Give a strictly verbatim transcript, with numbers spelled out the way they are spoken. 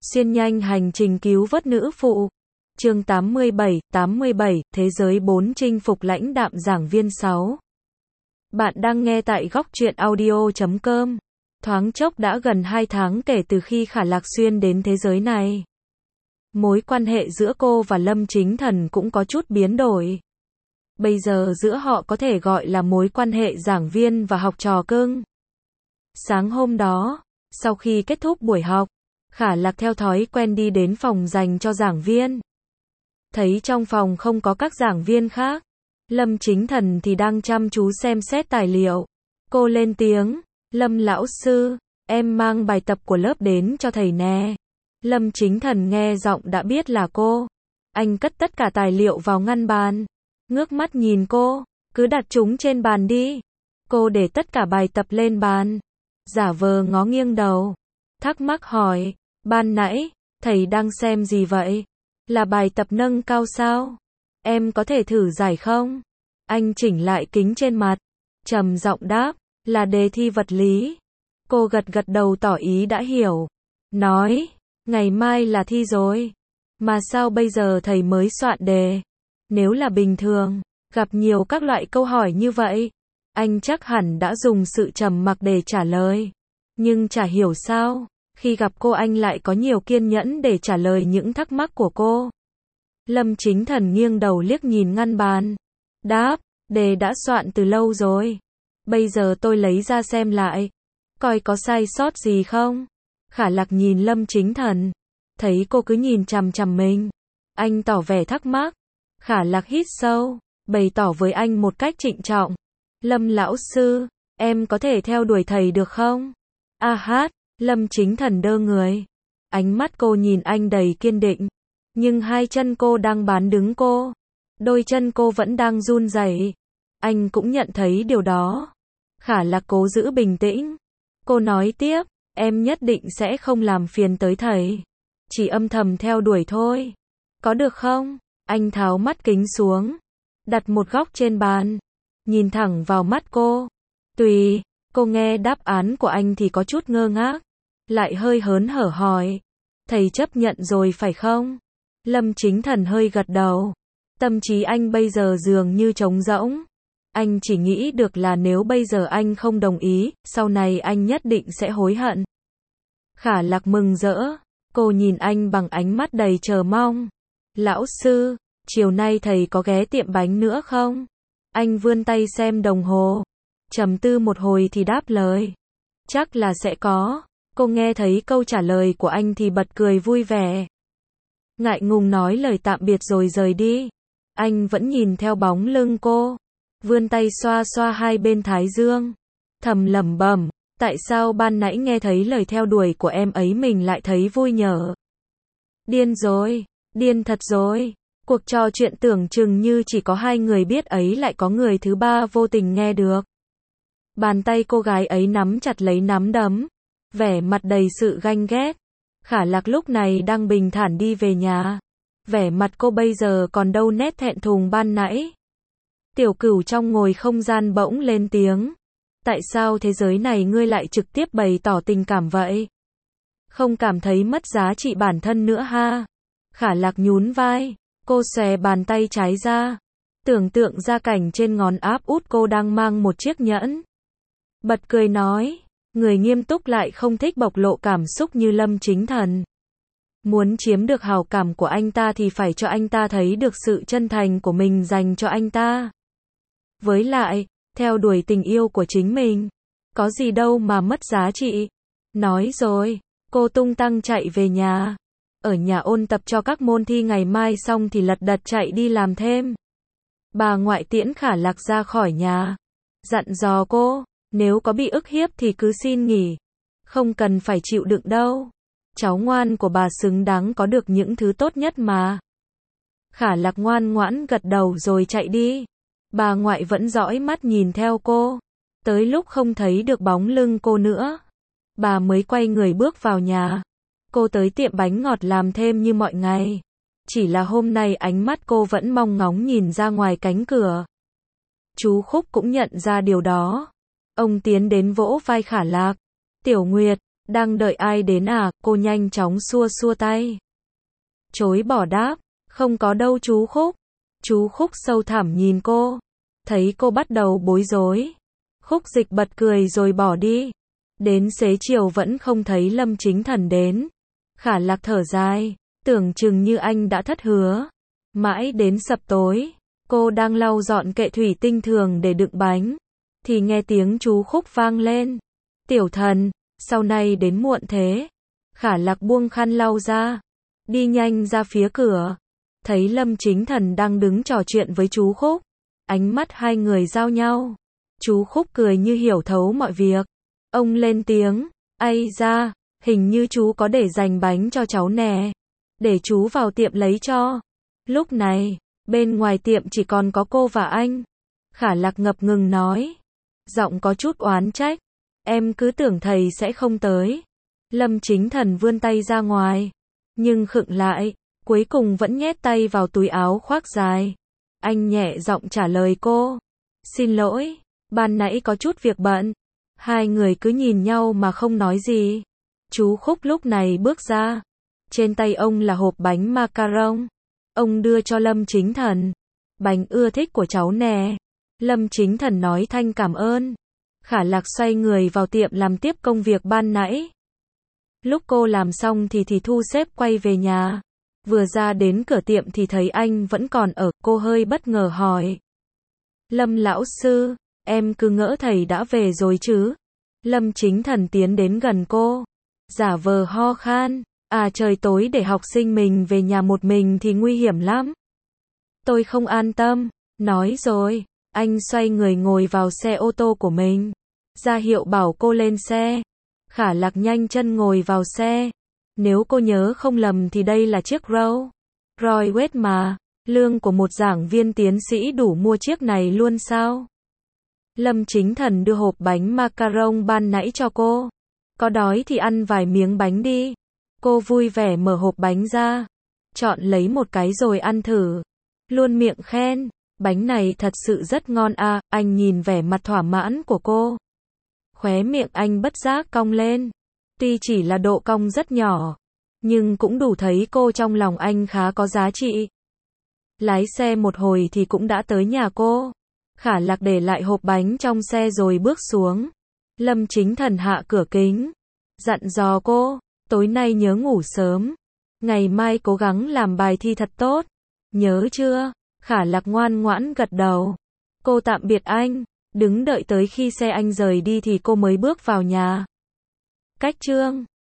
Xuyên nhanh hành trình cứu vớt nữ phụ. Chương tám mươi bảy, tám mươi bảy, Thế giới bốn chinh phục lãnh đạm giảng viên sáu. Bạn đang nghe tại góc truyện audio chấm com. Thoáng chốc đã gần hai tháng kể từ khi Khả Lạc xuyên đến thế giới này. Mối quan hệ giữa cô và Lâm Chính Thần cũng có chút biến đổi. Bây giờ giữa họ có thể gọi là mối quan hệ giảng viên và học trò cưng. Sáng hôm đó, sau khi kết thúc buổi học, Khả Lạc theo thói quen đi đến phòng dành cho giảng viên. Thấy trong phòng không có các giảng viên khác, Lâm Chính Thần thì đang chăm chú xem xét tài liệu. Cô lên tiếng, Lâm lão sư, em mang bài tập của lớp đến cho thầy nè. Lâm Chính Thần nghe giọng đã biết là cô. Anh cất tất cả tài liệu vào ngăn bàn, ngước mắt nhìn cô, cứ đặt chúng trên bàn đi. Cô để tất cả bài tập lên bàn, giả vờ ngó nghiêng đầu, thắc mắc hỏi, ban nãy, thầy đang xem gì vậy? Là bài tập nâng cao sao? Em có thể thử giải không? Anh chỉnh lại kính trên mặt, trầm giọng đáp, là đề thi vật lý. Cô gật gật đầu tỏ ý đã hiểu. Nói, ngày mai là thi rồi. Mà sao bây giờ thầy mới soạn đề? Nếu là bình thường, gặp nhiều các loại câu hỏi như vậy, anh chắc hẳn đã dùng sự trầm mặc để trả lời. Nhưng chả hiểu sao, khi gặp cô anh lại có nhiều kiên nhẫn để trả lời những thắc mắc của cô. Lâm Chính Thần nghiêng đầu liếc nhìn ngăn bàn, đáp, đề đã soạn từ lâu rồi. Bây giờ tôi lấy ra xem lại, coi có sai sót gì không. Khả Lạc nhìn Lâm Chính Thần, thấy cô cứ nhìn chằm chằm mình. Anh tỏ vẻ thắc mắc. Khả Lạc hít sâu, bày tỏ với anh một cách trịnh trọng. Lâm lão sư, em có thể theo đuổi thầy được không? A hát, Lâm Chính Thần đơ người. Ánh mắt cô nhìn anh đầy kiên định. Nhưng hai chân cô đang bán đứng cô. Đôi chân cô vẫn đang run rẩy. Anh cũng nhận thấy điều đó. Khả Lạc cố giữ bình tĩnh. Cô nói tiếp, em nhất định sẽ không làm phiền tới thầy. Chỉ âm thầm theo đuổi thôi. Có được không? Anh tháo mắt kính xuống, đặt một góc trên bàn, nhìn thẳng vào mắt cô. Tùy. Cô nghe đáp án của anh thì có chút ngơ ngác, lại hơi hớn hở hỏi, thầy chấp nhận rồi phải không? Lâm Chính Thần hơi gật đầu. Tâm trí anh bây giờ dường như trống rỗng. Anh chỉ nghĩ được là nếu bây giờ anh không đồng ý, sau này anh nhất định sẽ hối hận. Khả Lạc mừng rỡ, cô nhìn anh bằng ánh mắt đầy chờ mong. Lão sư, chiều nay thầy có ghé tiệm bánh nữa không? Anh vươn tay xem đồng hồ, trầm tư một hồi thì đáp lời. Chắc là sẽ có. Cô nghe thấy câu trả lời của anh thì bật cười vui vẻ. Ngại ngùng nói lời tạm biệt rồi rời đi. Anh vẫn nhìn theo bóng lưng cô, vươn tay xoa xoa hai bên thái dương, thầm lẩm bẩm, tại sao ban nãy nghe thấy lời theo đuổi của em ấy mình lại thấy vui nhở? Điên rồi, điên thật rồi. Cuộc trò chuyện tưởng chừng như chỉ có hai người biết ấy lại có người thứ ba vô tình nghe được. Bàn tay cô gái ấy nắm chặt lấy nắm đấm, vẻ mặt đầy sự ganh ghét. Khả Lạc lúc này đang bình thản đi về nhà. Vẻ mặt cô bây giờ còn đâu nét thẹn thùng ban nãy. Tiểu Cửu trong ngồi không gian bỗng lên tiếng. Tại sao thế giới này ngươi lại trực tiếp bày tỏ tình cảm vậy? Không cảm thấy mất giá trị bản thân nữa ha? Khả Lạc nhún vai, cô xòe bàn tay trái ra, tưởng tượng ra cảnh trên ngón áp út cô đang mang một chiếc nhẫn. Bật cười nói, người nghiêm túc lại không thích bộc lộ cảm xúc như Lâm Chính Thần. Muốn chiếm được hào cảm của anh ta thì phải cho anh ta thấy được sự chân thành của mình dành cho anh ta. Với lại, theo đuổi tình yêu của chính mình, có gì đâu mà mất giá trị. Nói rồi, cô tung tăng chạy về nhà. Ở nhà ôn tập cho các môn thi ngày mai xong thì lật đật chạy đi làm thêm. Bà ngoại tiễn Khả Lạc ra khỏi nhà, dặn dò cô, nếu có bị ức hiếp thì cứ xin nghỉ, không cần phải chịu đựng đâu. Cháu ngoan của bà xứng đáng có được những thứ tốt nhất mà. Khả Lạc ngoan ngoãn gật đầu rồi chạy đi. Bà ngoại vẫn dõi mắt nhìn theo cô, tới lúc không thấy được bóng lưng cô nữa, bà mới quay người bước vào nhà. Cô tới tiệm bánh ngọt làm thêm như mọi ngày. Chỉ là hôm nay ánh mắt cô vẫn mong ngóng nhìn ra ngoài cánh cửa. Chú Khúc cũng nhận ra điều đó. Ông tiến đến vỗ vai Khả Lạc. Tiểu Nguyệt, Đang đợi ai đến à, cô nhanh chóng xua xua tay. Chối bỏ đáp, không có đâu chú Khúc. Chú Khúc sâu thẳm nhìn cô, thấy cô bắt đầu bối rối. Khúc Dịch bật cười rồi bỏ đi. Đến xế chiều vẫn không thấy Lâm Chính Thần đến. Khả Lạc thở dài, tưởng chừng như anh đã thất hứa. Mãi đến sập tối, cô đang lau dọn kệ thủy tinh thường để đựng bánh, thì nghe tiếng chú Khúc vang lên. Tiểu Thần, sau này đến muộn thế. Khả Lạc buông khăn lau ra, đi nhanh ra phía cửa. Thấy Lâm Chính Thần đang đứng trò chuyện với chú Khúc. Ánh mắt hai người giao nhau. Chú Khúc cười như hiểu thấu mọi việc. Ông lên tiếng, ây da, hình như chú có để dành bánh cho cháu nè. Để chú vào tiệm lấy cho. Lúc này, bên ngoài tiệm chỉ còn có cô và anh. Khả Lạc ngập ngừng nói. Giọng có chút oán trách. Em cứ tưởng thầy sẽ không tới. Lâm Chính Thần vươn tay ra ngoài. Nhưng khựng lại, cuối cùng vẫn nhét tay vào túi áo khoác dài. Anh nhẹ giọng trả lời cô. Xin lỗi, ban nãy có chút việc bận. Hai người cứ nhìn nhau mà không nói gì. Chú Khúc lúc này bước ra. Trên tay ông là hộp bánh macaron. Ông đưa cho Lâm Chính Thần. Bánh ưa thích của cháu nè. Lâm Chính Thần nói thanh cảm ơn. Khả Lạc xoay người vào tiệm làm tiếp công việc ban nãy. Lúc cô làm xong thì thì thu xếp quay về nhà. Vừa ra đến cửa tiệm thì thấy anh vẫn còn ở, cô hơi bất ngờ hỏi. Lâm lão sư, em cứ ngỡ thầy đã về rồi chứ? Lâm Chính Thần tiến đến gần cô, giả vờ ho khan. À trời tối để học sinh mình về nhà một mình thì nguy hiểm lắm. Tôi không an tâm, nói rồi. Anh xoay người ngồi vào xe ô tô của mình, ra hiệu bảo cô lên xe. Khả Lạc nhanh chân ngồi vào xe. Nếu cô nhớ không lầm thì đây là chiếc Rolls Royce mà. Lương của một giảng viên tiến sĩ đủ mua chiếc này luôn sao? Lâm Chính Thần đưa hộp bánh macaron ban nãy cho cô. Có đói thì ăn vài miếng bánh đi. Cô vui vẻ mở hộp bánh ra, chọn lấy một cái rồi ăn thử. Luôn miệng khen, bánh này thật sự rất ngon à. Anh nhìn vẻ mặt thỏa mãn của cô, khóe miệng anh bất giác cong lên. Tuy chỉ là độ cong rất nhỏ, nhưng cũng đủ thấy cô trong lòng anh khá có giá trị. Lái xe một hồi thì cũng đã tới nhà cô. Khả Lạc để lại hộp bánh trong xe rồi bước xuống. Lâm Chính Thần hạ cửa kính, dặn dò cô, tối nay nhớ ngủ sớm. Ngày mai cố gắng làm bài thi thật tốt. Nhớ chưa? Khả Lạc ngoan ngoãn gật đầu. Cô tạm biệt anh, đứng đợi tới khi xe anh rời đi thì cô mới bước vào nhà. Cách chương